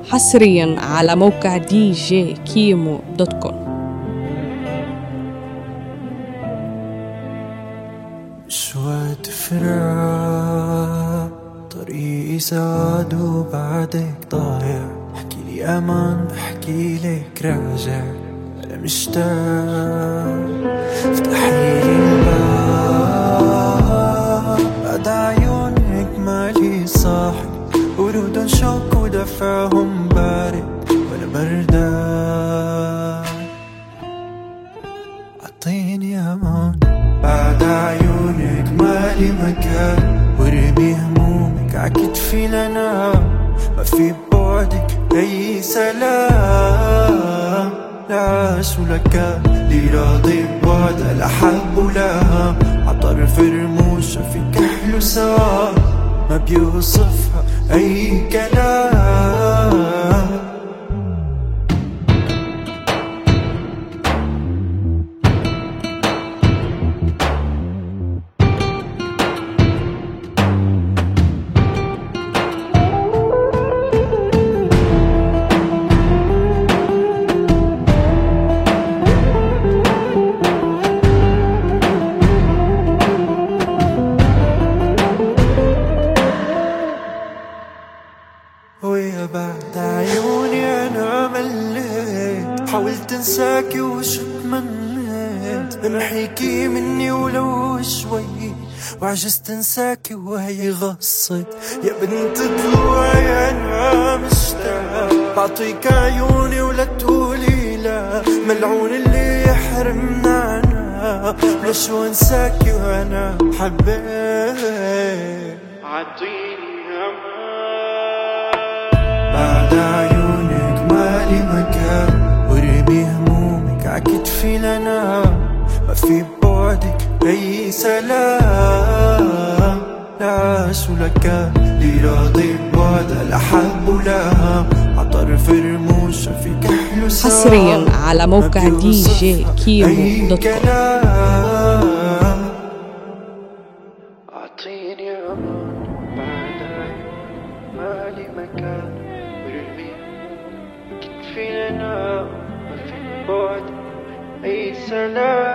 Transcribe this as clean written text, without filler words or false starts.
حصريا على موقع djkimo.com. شوية فراق طريقي ساد وبعدك ضايع، احكي لي امان احكي لك راجع، انا مشتاق افتحي لي الباب، بعد عيونك مالي صاحي، ورود شوق ودفعهم بارد وانا بردان، عطيني امان بعد عيونك مالي مكان، ورمي همومك عكتفي لنا، ما في بعدك اي سلام، لا عاش ولا كان لي راضي ببعد لا حب ولا هم، عطرف رموشها في كحل سوا ما بيوصفها اي كلام. ويا بعد عيوني انا مليت، حاولت انساكي وش تمنيت، امحيكي مني ولو شوي، وعجزت انساكي وهي غصت، يا بنت طلوعي انا مشتاق، بعطيك عيوني ولا تقولي لا، ملعون اللي يحرمنا انا، ليش وانساكي وانا حبيت، عطيني بعد عيونك مالي مكان، ورمي همومك عكتفي لنا، ما في بعدك اي سلام، لا عاش ولا كان لي راضي ببعد لا حب ولا هم، عطرف رموشها في كحل سوا حصريا على موقع djkimo.com. أعطيني أمان بعد عيونك مالي مكان، ورمي كتفي لنا ما في بعد أي سلام.